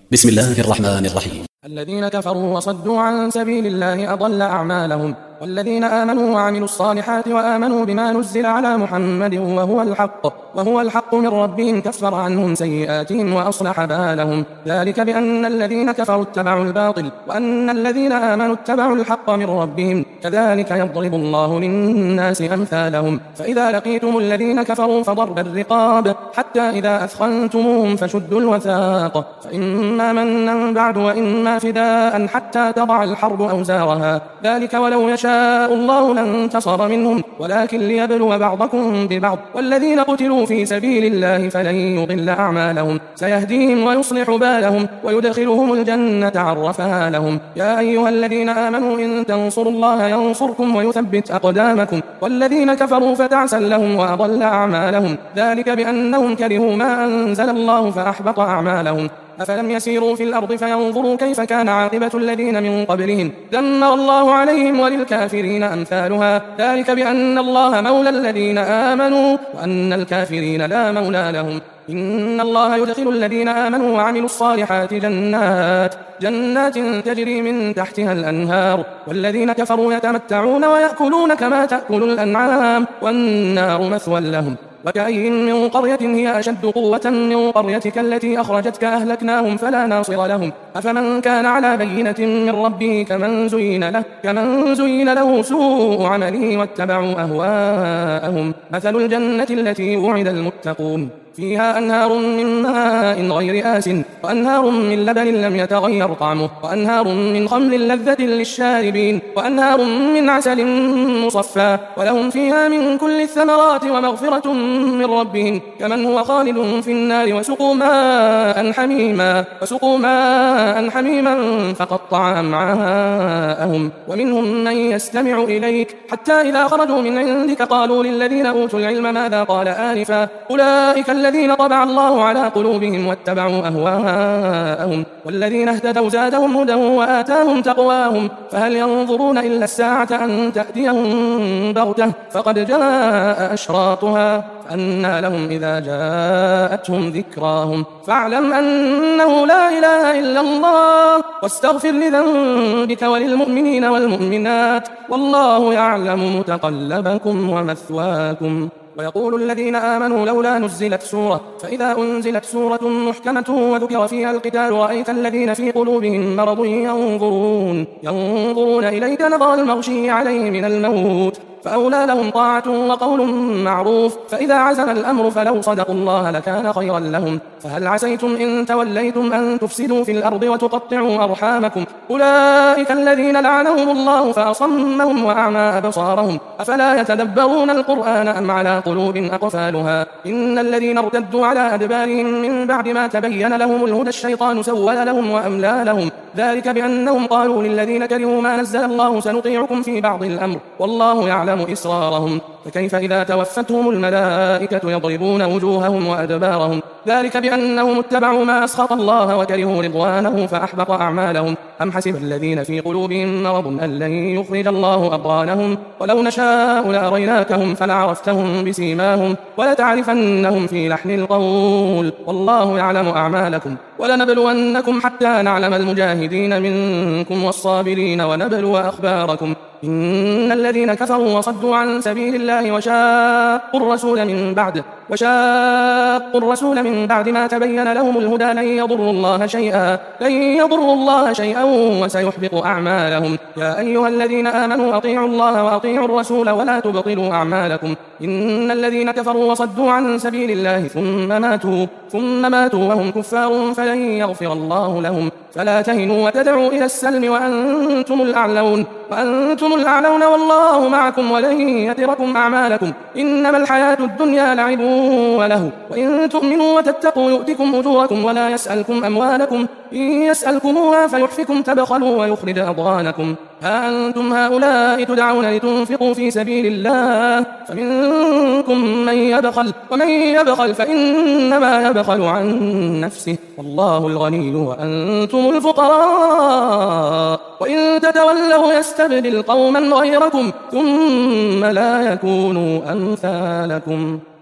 بسم الله الرحمن الرحيم. الذين كفروا وصدوا عن سبيل الله أضل أعمالهم، والذين آمنوا وعملوا الصالحات وآمنوا بما نزل على محمد وهو الحق من ربهم كفر عنهم سيئاتهم وأصلح بالهم. ذلك بأن الذين كفروا اتبعوا الباطل وأن الذين آمنوا اتبعوا الحق من ربهم، كذلك يضرب الله للناس أمثالهم. فإذا لقيتم الذين كفروا فضرب الرقاب حتى إذا أثخنتموهم فشدوا الوثاق، فإما منا بعد وإما فداء حتى تضع الحرب أوزارها، ذلك ولو يشاء الله لانتصر منهم ولكن ليبلو بعضكم ببعض. والذين قتلوا في سبيل الله فلن يضل أعمالهم، سيهديهم ويصلح بالهم ويدخلهم الجنة عرفها لهم. يا أيها الذين آمنوا إن تنصروا الله ينصركم ويثبت أقدامكم، والذين كفروا فتعسا لهم وأضل أعمالهم، ذلك بأنهم كرهوا ما أنزل الله فأحبط أعمالهم. أفلم يسيروا في الأرض فينظروا كيف كان عاقبة الذين من قبلهم، دمر الله عليهم وللكافرين أمثالها، ذلك بأن الله مولى الذين آمنوا وأن الكافرين لا مولى لهم. إن الله يدخل الذين آمنوا وعملوا الصالحات جنات تجري من تحتها الأنهار، والذين كفروا يتمتعون ويأكلون كما تأكل الأنعام والنار مثوى لهم. وكأي من قرية هي أشد قوة من قريتك التي أخرجتك أهلكناهم فلا ناصر لهم. أفمن كان على بينة من ربه كمن زين له سوء عمله واتبعوا أهواءهم. مثل الجنة التي وعد المتقون فيها أنهار من ماء غير آسن وأنهار من لبن لم يتغير طعمه وأنهار من خمر لذة للشاربين وأنهار من عسل مصفى، ولهم فيها من كل الثمرات ومغفرة من ربهم كمن هو خالد في النار وسقوا ماء حميما فقطع أمعاءهم. ومنهم من يستمع إليك حتى إذا خرجوا من عندك قالوا للذين أوتوا العلم ماذا قال آنفا، أولئك الذين طبع الله على قلوبهم واتبعوا أهواءهم، والذين اهتدوا زادهم هدى وآتاهم تقواهم. فهل ينظرون إلا الساعة أن تأتيهم بغتة فقد جاء أشراطها، فأنى لهم إذا جاءتهم ذكراهم. فاعلم أنه لا إله إلا الله واستغفر لذنبك وللمؤمنين والمؤمنات، والله يعلم متقلبكم ومثواكم. ويقول الذين آمنوا لولا نزلت سورة، فإذا أنزلت سورة محكمة وذكر فيها القتال رأيت الذين في قلوبهم مرض ينظرون إليك نظر المغشي عليه من الموت، فأولى لهم طاعة وقول معروف. فإذا عزم الأمر فلو صدقوا الله لكان خيرا لهم. فهل عسيتم إن توليتم أن تفسدوا في الأرض وتقطعوا أرحامكم، أولئك الذين لعنهم الله فأصمهم وأعمى أبصارهم، أفلا يتدبرون القرآن أم على قلوب أقفالها. إن الذين ارتدوا على أدبارهم من بعد ما تبين لهم الهدى الشيطان سول لهم وأملى لهم، ذلك بأنهم قالوا للذين كرهوا ما نزل الله سنطيعكم في بعض الأمر والله يعلم إسرارهم. فكيف إذا توفتهم الملائكة يضربون وجوههم وأدبارهم، ذلك بأنهم اتبعوا ما أسخط الله وكرهوا رضوانه فأحبط أعمالهم. أم حسب الذين في قلوبهم مرض أن لن يخرج الله أضغانهم، ولو نشاء لأريناكهم فلعرفتهم بسيماهم ولتعرفنهم في لحن القول، والله يعلم أعمالكم. ولنبلونكم حتى نعلم المجاهدين منكم والصابرين ونبلو أخباركم. إن الذين كفروا وصدوا عن سبيل الله وشاقوا الرسول من بعد ما تبين لهم الهدى لن يضروا الله شيئا وسيحبط أعمالهم. يا أيها الذين آمنوا أطيعوا الله وأطيعوا الرسول ولا تبطلوا أعمالكم. إن الذين كفروا وصدوا عن سبيل الله ثم ماتوا وهم كفار فلن يغفر الله لهم. فلا تهنوا وتدعوا إلى السلم وأنتم الأعلون والله معكم ولن يتركم أعمالكم. إنما الحياة الدنيا لعب وله، وإن تؤمنوا وتتقوا يؤتكم أجوركم ولا يسألكم أموالكم، إن يسألكموها فيحفكم تبخلوا ويخرج أضغانكم. ها أنتم هؤلاء تدعون لتنفقوا في سبيل الله فمنكم من يبخل، ومن يبخل فإنما يبخل عن نفسه، والله الغني وأنتم الفقراء، وإن تتولوا يستبدل قوما غيركم ثم لا يكونوا أمثالكم.